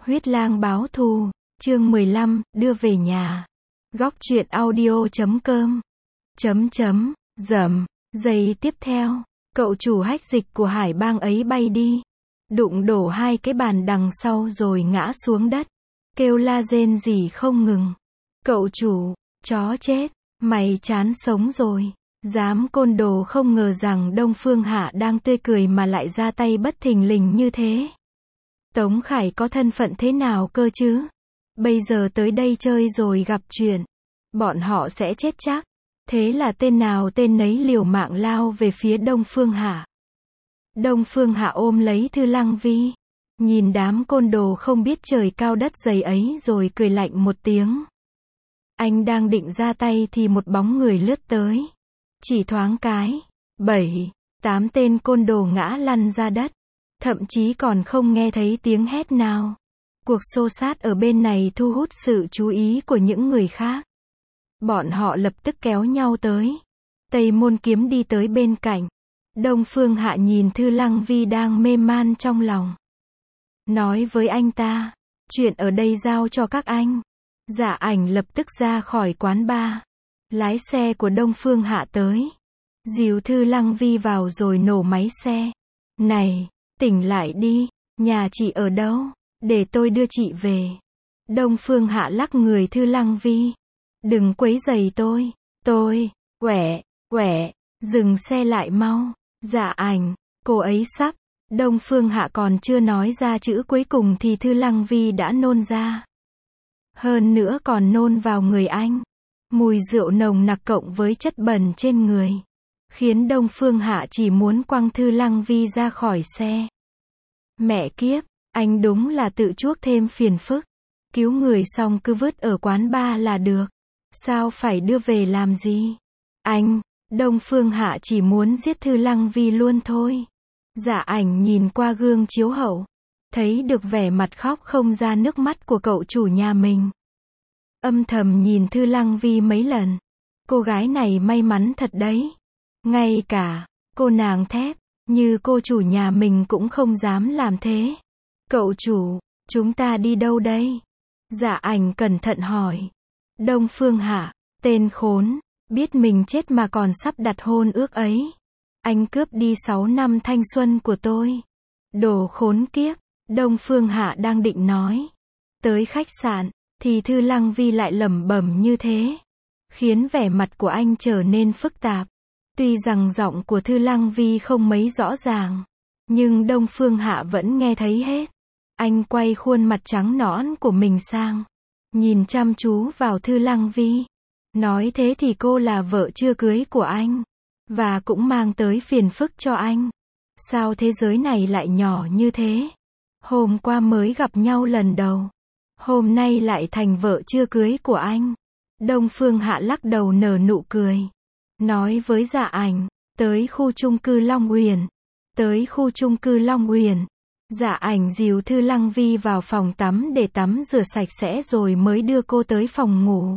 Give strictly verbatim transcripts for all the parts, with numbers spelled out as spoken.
Huyết lang báo thù, chương mười lăm, đưa về nhà. Góc truyện audio chấm com. Chấm chấm, dầm, giây tiếp theo, cậu chủ hách dịch của hải bang ấy bay đi. Đụng đổ hai cái bàn đằng sau rồi ngã xuống đất. Kêu la rên rỉ không ngừng. Cậu chủ, chó chết, mày chán sống rồi. Dám côn đồ, không ngờ rằng Đông Phương Hạ đang tươi cười mà lại ra tay bất thình lình như thế. Tống Khải có thân phận thế nào cơ chứ? Bây giờ tới đây chơi rồi gặp chuyện, bọn họ sẽ chết chắc. Thế là tên nào tên nấy liều mạng lao về phía Đông Phương Hạ. Đông Phương Hạ ôm lấy Thư Lăng Vi, nhìn đám côn đồ không biết trời cao đất dày ấy rồi cười lạnh một tiếng. Anh đang định ra tay thì một bóng người lướt tới. Chỉ thoáng cái, bảy, tám tên côn đồ ngã lăn ra đất. Thậm chí còn không nghe thấy tiếng hét nào. Cuộc xô xát ở bên này thu hút sự chú ý của những người khác. Bọn họ lập tức kéo nhau tới. Tây Môn Kiếm đi tới bên cạnh. Đông Phương Hạ nhìn Thư Lăng Vi đang mê man trong lòng. Nói với anh ta, chuyện ở đây giao cho các anh. Dạ Ảnh lập tức ra khỏi quán bar. Lái xe của Đông Phương Hạ tới. Dìu Thư Lăng Vi vào rồi nổ máy xe. Này, tỉnh lại đi, nhà chị ở đâu? Để tôi đưa chị về. Đông Phương Hạ lắc người Thư Lăng Vi. Đừng quấy rầy tôi, tôi, quẻ, quẻ, dừng xe lại mau. Dạ Ảnh, cô ấy sắp. Đông Phương Hạ còn chưa nói ra chữ cuối cùng thì Thư Lăng Vi đã nôn ra. Hơn nữa còn nôn vào người anh. Mùi rượu nồng nặc cộng với chất bẩn trên người, khiến Đông Phương Hạ chỉ muốn quăng Thư Lăng Vi ra khỏi xe. Mẹ kiếp, anh đúng là tự chuốc thêm phiền phức. Cứu người xong cứ vứt ở quán bar là được. Sao phải đưa về làm gì? Anh, Đông Phương Hạ chỉ muốn giết Thư Lăng Vi luôn thôi. Dạ Ảnh nhìn qua gương chiếu hậu, thấy được vẻ mặt khóc không ra nước mắt của cậu chủ nhà mình. Âm thầm nhìn Thư Lăng Vi mấy lần. Cô gái này may mắn thật đấy. Ngay cả cô nàng thép như cô chủ nhà mình cũng không dám làm thế. Cậu chủ, chúng ta đi đâu đây? Dạ Ảnh cẩn thận hỏi. Đông Phương Hạ, tên khốn, biết mình chết mà còn sắp đặt hôn ước ấy. Anh cướp đi sáu năm thanh xuân của tôi. Đồ khốn kiếp. Đông Phương Hạ đang định nói. Tới khách sạn, thì Thư Lăng Vi lại lẩm bẩm như thế. Khiến vẻ mặt của anh trở nên phức tạp. Tuy rằng giọng của Thư Lăng Vi không mấy rõ ràng, nhưng Đông Phương Hạ vẫn nghe thấy hết. Anh quay khuôn mặt trắng nõn của mình sang, nhìn chăm chú vào Thư Lăng Vi. Nói thế thì cô là vợ chưa cưới của anh, và cũng mang tới phiền phức cho anh. Sao thế giới này lại nhỏ như thế? Hôm qua mới gặp nhau lần đầu, hôm nay lại thành vợ chưa cưới của anh. Đông Phương Hạ lắc đầu nở nụ cười. Nói với Dạ Ảnh, tới khu chung cư Long Uyển. Tới khu chung cư Long Uyển. Dạ Ảnh dìu Thư Lăng Vi vào phòng tắm để tắm rửa sạch sẽ rồi mới đưa cô tới phòng ngủ.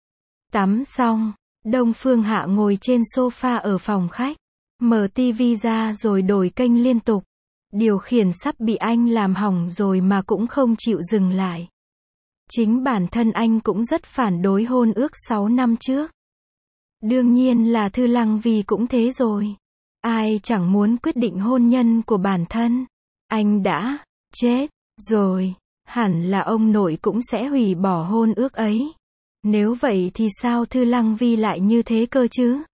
Tắm xong, Đông Phương Hạ ngồi trên sofa ở phòng khách, mở tivi ra rồi đổi kênh liên tục. Điều khiển sắp bị anh làm hỏng rồi mà cũng không chịu dừng lại. Chính bản thân anh cũng rất phản đối hôn ước sáu năm trước. Đương nhiên là Thư Lăng Vi cũng thế rồi. Ai chẳng muốn quyết định hôn nhân của bản thân. Anh đã chết rồi, hẳn là ông nội cũng sẽ hủy bỏ hôn ước ấy. Nếu vậy thì sao Thư Lăng Vi lại như thế cơ chứ?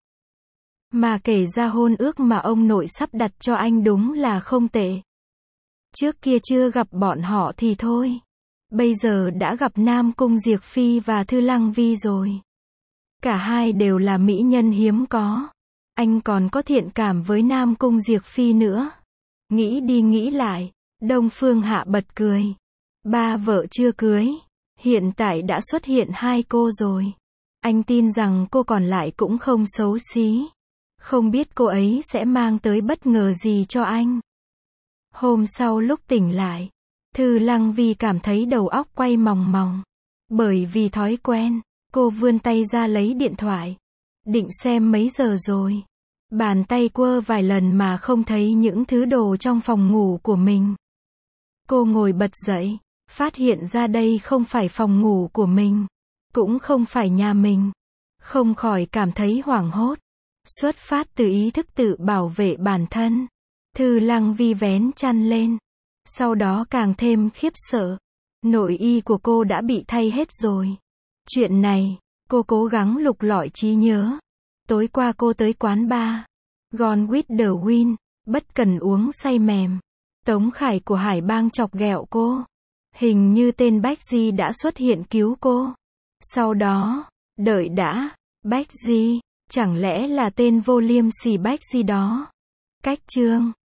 Mà kể ra hôn ước mà ông nội sắp đặt cho anh đúng là không tệ. Trước kia chưa gặp bọn họ thì thôi. Bây giờ đã gặp Nam Cung Diệp Phi và Thư Lăng Vi rồi. Cả hai đều là mỹ nhân hiếm có. Anh còn có thiện cảm với Nam Cung Diệp Phi nữa. Nghĩ đi nghĩ lại, Đông Phương Hạ bật cười. Ba vợ chưa cưới, hiện tại đã xuất hiện hai cô rồi. Anh tin rằng cô còn lại cũng không xấu xí. Không biết cô ấy sẽ mang tới bất ngờ gì cho anh. Hôm sau lúc tỉnh lại, Thư Lăng Vi cảm thấy đầu óc quay mòng mòng. Bởi vì thói quen, cô vươn tay ra lấy điện thoại. Định xem mấy giờ rồi. Bàn tay quơ vài lần mà không thấy những thứ đồ trong phòng ngủ của mình. Cô ngồi bật dậy, phát hiện ra đây không phải phòng ngủ của mình, cũng không phải nhà mình. Không khỏi cảm thấy hoảng hốt. Xuất phát từ ý thức tự bảo vệ bản thân, Thư Lăng Vi vén chăn lên. Sau đó càng thêm khiếp sợ. Nội y của cô đã bị thay hết rồi. Chuyện này, cô cố gắng lục lọi trí nhớ. Tối qua cô tới quán bar Gone with the Wind, bất cần uống say mềm. Tống Khải của Hải Bang chọc ghẹo cô. Hình như tên Bách Di đã xuất hiện cứu cô. Sau đó, đợi đã, Bách Di, chẳng lẽ là tên vô liêm sỉ Bách Di đó? Cách chương